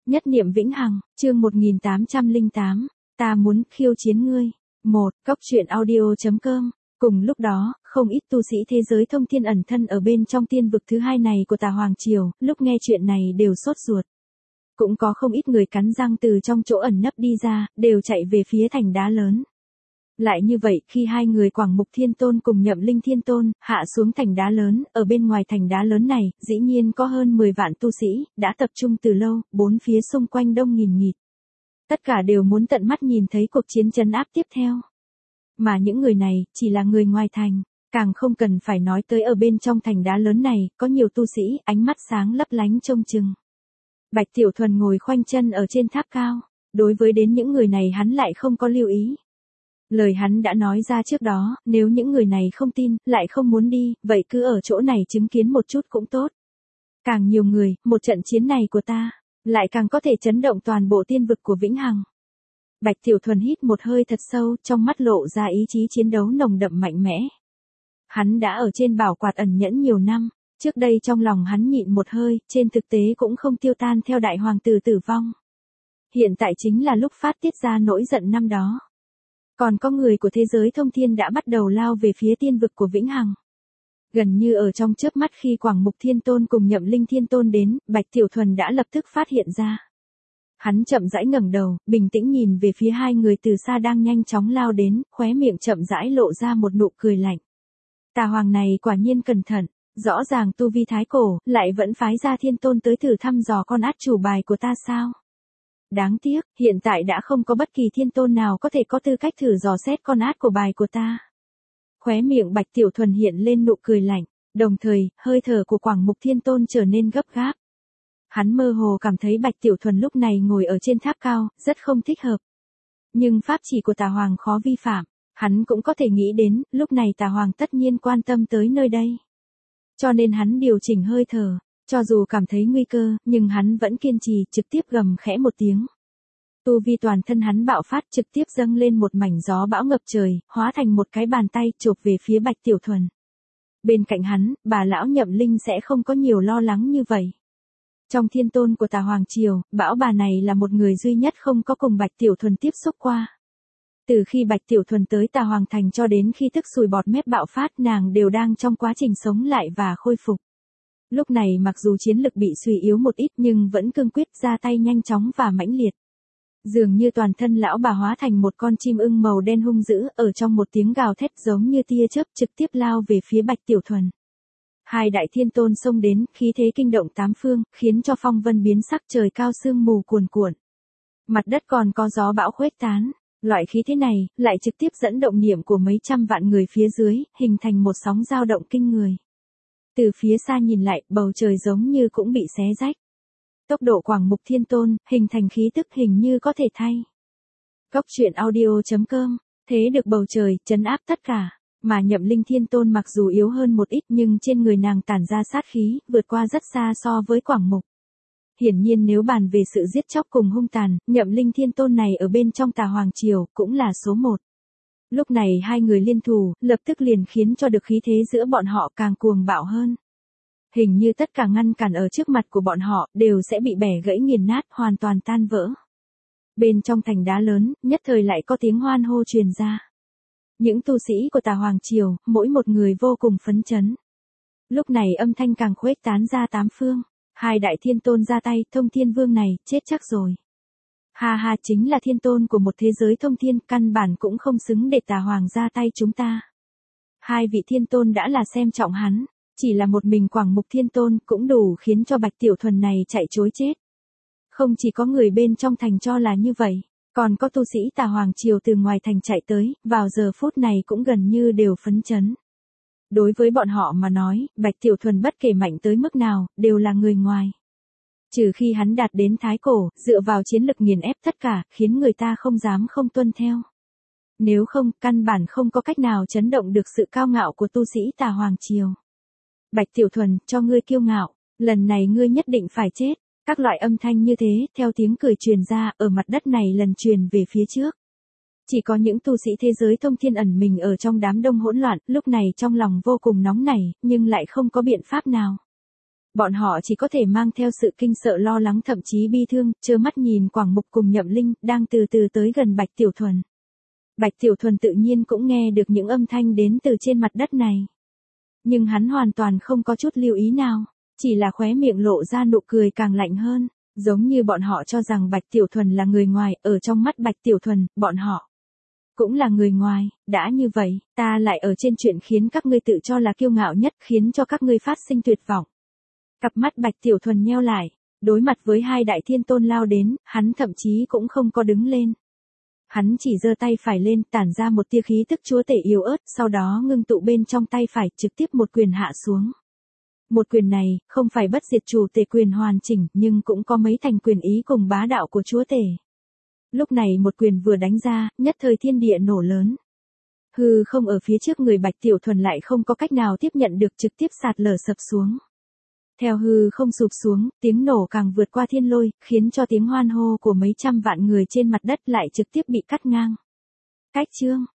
Nhất niệm vĩnh hằng, chương 1808, ta muốn khiêu chiến ngươi. Cóc truyện audio.com. Cùng lúc đó, không ít tu sĩ thế giới thông thiên ẩn thân ở bên trong tiên vực thứ hai này của Tà Hoàng Triều, lúc nghe chuyện này đều sốt ruột. Cũng có không ít người cắn răng từ trong chỗ ẩn nấp đi ra, đều chạy về phía thành đá lớn. Lại như vậy, khi hai người Quảng Mục Thiên Tôn cùng Nhậm Linh Thiên Tôn hạ xuống thành đá lớn, ở bên ngoài thành đá lớn này, dĩ nhiên có hơn 10 vạn tu sĩ đã tập trung từ lâu, bốn phía xung quanh đông nghìn nghịt. Tất cả đều muốn tận mắt nhìn thấy cuộc chiến trấn áp tiếp theo. Mà những người này chỉ là người ngoài thành, càng không cần phải nói tới ở bên trong thành đá lớn này, có nhiều tu sĩ ánh mắt sáng lấp lánh trông chừng. Bạch Tiểu Thuần ngồi khoanh chân ở trên tháp cao, đối với đến những người này hắn lại không có lưu ý. Lời hắn đã nói ra trước đó, nếu những người này không tin, lại không muốn đi, vậy cứ ở chỗ này chứng kiến một chút cũng tốt. Càng nhiều người, một trận chiến này của ta, lại càng có thể chấn động toàn bộ tiên vực của Vĩnh Hằng. Bạch Tiểu Thuần hít một hơi thật sâu, trong mắt lộ ra ý chí chiến đấu nồng đậm mạnh mẽ. Hắn đã ở trên bảo quạt ẩn nhẫn nhiều năm, trước đây trong lòng hắn nhịn một hơi, trên thực tế cũng không tiêu tan theo đại hoàng tử tử vong. Hiện tại chính là lúc phát tiết ra nỗi giận năm đó. Còn có người của thế giới thông thiên đã bắt đầu lao về phía tiên vực của Vĩnh Hằng. Gần như ở trong chớp mắt khi Quảng Mục Thiên Tôn cùng Nhậm Linh Thiên Tôn đến, Bạch Tiểu Thuần đã lập tức phát hiện ra. Hắn chậm rãi ngẩng đầu, bình tĩnh nhìn về phía hai người từ xa đang nhanh chóng lao đến, khóe miệng chậm rãi lộ ra một nụ cười lạnh. Tà Hoàng này quả nhiên cẩn thận, rõ ràng tu vi thái cổ, lại vẫn phái ra Thiên Tôn tới thử thăm dò con át chủ bài của ta sao? Đáng tiếc, hiện tại đã không có bất kỳ Thiên Tôn nào có thể có tư cách thử dò xét con át của bài của ta. Khóe miệng Bạch Tiểu Thuần hiện lên nụ cười lạnh, đồng thời, hơi thở của Quảng Mục Thiên Tôn trở nên gấp gáp. Hắn mơ hồ cảm thấy Bạch Tiểu Thuần lúc này ngồi ở trên tháp cao, rất không thích hợp. Nhưng pháp chỉ của Tà Hoàng khó vi phạm, hắn cũng có thể nghĩ đến, lúc này Tà Hoàng tất nhiên quan tâm tới nơi đây. Cho nên hắn điều chỉnh hơi thở, cho dù cảm thấy nguy cơ, nhưng hắn vẫn kiên trì, trực tiếp gầm khẽ một tiếng. Tu vi toàn thân hắn bạo phát, trực tiếp dâng lên một mảnh gió bão ngập trời, hóa thành một cái bàn tay chộp về phía Bạch Tiểu Thuần. Bên cạnh hắn, bà lão Nhậm Linh sẽ không có nhiều lo lắng như vậy. Trong Thiên Tôn của Tà Hoàng Triều, bão bà này là một người duy nhất không có cùng Bạch Tiểu Thuần tiếp xúc qua. Từ khi Bạch Tiểu Thuần tới Tà Hoàng Thành cho đến khi tức sùi bọt mép bạo phát, nàng đều đang trong quá trình sống lại và khôi phục. Lúc này mặc dù chiến lực bị suy yếu một ít nhưng vẫn cương quyết ra tay nhanh chóng và mãnh liệt. Dường như toàn thân lão bà hóa thành một con chim ưng màu đen hung dữ, ở trong một tiếng gào thét giống như tia chớp trực tiếp lao về phía Bạch Tiểu Thuần. Hai đại Thiên Tôn xông đến, khí thế kinh động tám phương, khiến cho phong vân biến sắc, trời cao sương mù cuồn cuộn. Mặt đất còn có gió bão khuếch tán, loại khí thế này lại trực tiếp dẫn động niệm của mấy trăm vạn người phía dưới, hình thành một sóng dao động kinh người. Từ phía xa nhìn lại, bầu trời giống như cũng bị xé rách. Tốc độ Quảng Mục Thiên Tôn, hình thành khí tức hình như có thể thay. Cóc truyện audio.com, thế được bầu trời, trấn áp tất cả. Mà Nhậm Linh Thiên Tôn mặc dù yếu hơn một ít nhưng trên người nàng tản ra sát khí, vượt qua rất xa so với Quảng Mục. Hiển nhiên nếu bàn về sự giết chóc cùng hung tàn, Nhậm Linh Thiên Tôn này ở bên trong Tà Hoàng Triều, cũng là số một. Lúc này hai người liên thủ, lập tức liền khiến cho được khí thế giữa bọn họ càng cuồng bạo hơn. Hình như tất cả ngăn cản ở trước mặt của bọn họ, đều sẽ bị bẻ gãy nghiền nát, hoàn toàn tan vỡ. Bên trong thành đá lớn, nhất thời lại có tiếng hoan hô truyền ra. Những tu sĩ của Tà Hoàng Triều, mỗi một người vô cùng phấn chấn. Lúc này âm thanh càng khuếch tán ra tám phương. Hai đại Thiên Tôn ra tay, Thông Thiên Vương này, chết chắc rồi. Ha ha, chính là Thiên Tôn của một thế giới thông thiên, căn bản cũng không xứng để Tà Hoàng ra tay chúng ta. Hai vị Thiên Tôn đã là xem trọng hắn, chỉ là một mình Quảng Mục Thiên Tôn cũng đủ khiến cho Bạch Tiểu Thuần này chạy trối chết. Không chỉ có người bên trong thành cho là như vậy, còn có tu sĩ Tà Hoàng Triều từ ngoài thành chạy tới, vào giờ phút này cũng gần như đều phấn chấn. Đối với bọn họ mà nói, Bạch Tiểu Thuần bất kể mạnh tới mức nào, đều là người ngoài. Trừ khi hắn đạt đến thái cổ, dựa vào chiến lực nghiền ép tất cả, khiến người ta không dám không tuân theo. Nếu không, căn bản không có cách nào chấn động được sự cao ngạo của tu sĩ Tà Hoàng Triều. Bạch Tiểu Thuần, cho ngươi kiêu ngạo, lần này ngươi nhất định phải chết. Các loại âm thanh như thế, theo tiếng cười truyền ra, ở mặt đất này lần truyền về phía trước. Chỉ có những tu sĩ thế giới thông thiên ẩn mình ở trong đám đông hỗn loạn, lúc này trong lòng vô cùng nóng nảy, nhưng lại không có biện pháp nào. Bọn họ chỉ có thể mang theo sự kinh sợ lo lắng thậm chí bi thương, trơ mắt nhìn Quảng Mục cùng Nhậm Linh đang từ từ tới gần Bạch Tiểu Thuần. Bạch Tiểu Thuần tự nhiên cũng nghe được những âm thanh đến từ trên mặt đất này. Nhưng hắn hoàn toàn không có chút lưu ý nào, chỉ là khóe miệng lộ ra nụ cười càng lạnh hơn, giống như bọn họ cho rằng Bạch Tiểu Thuần là người ngoài, ở trong mắt Bạch Tiểu Thuần, bọn họ cũng là người ngoài, đã như vậy, ta lại ở trên chuyện khiến các ngươi tự cho là kiêu ngạo nhất, khiến cho các ngươi phát sinh tuyệt vọng. Cặp mắt Bạch Tiểu Thuần nheo lại, đối mặt với hai đại thiên tôn lao đến, hắn thậm chí cũng không có đứng lên. Hắn chỉ giơ tay phải lên, tản ra một tia khí tức chúa tể yếu ớt, sau đó ngưng tụ bên trong tay phải, trực tiếp một quyền hạ xuống. Một quyền này, không phải bất diệt chủ tể quyền hoàn chỉnh, nhưng cũng có mấy thành quyền ý cùng bá đạo của chúa tể. Lúc này một quyền vừa đánh ra, nhất thời thiên địa nổ lớn. Hư không ở phía trước người Bạch Tiểu Thuần lại không có cách nào tiếp nhận được, trực tiếp sạt lở sập xuống. Theo hư không sụp xuống, tiếng nổ càng vượt qua thiên lôi, khiến cho tiếng hoan hô của mấy trăm vạn người trên mặt đất lại trực tiếp bị cắt ngang. Cách chương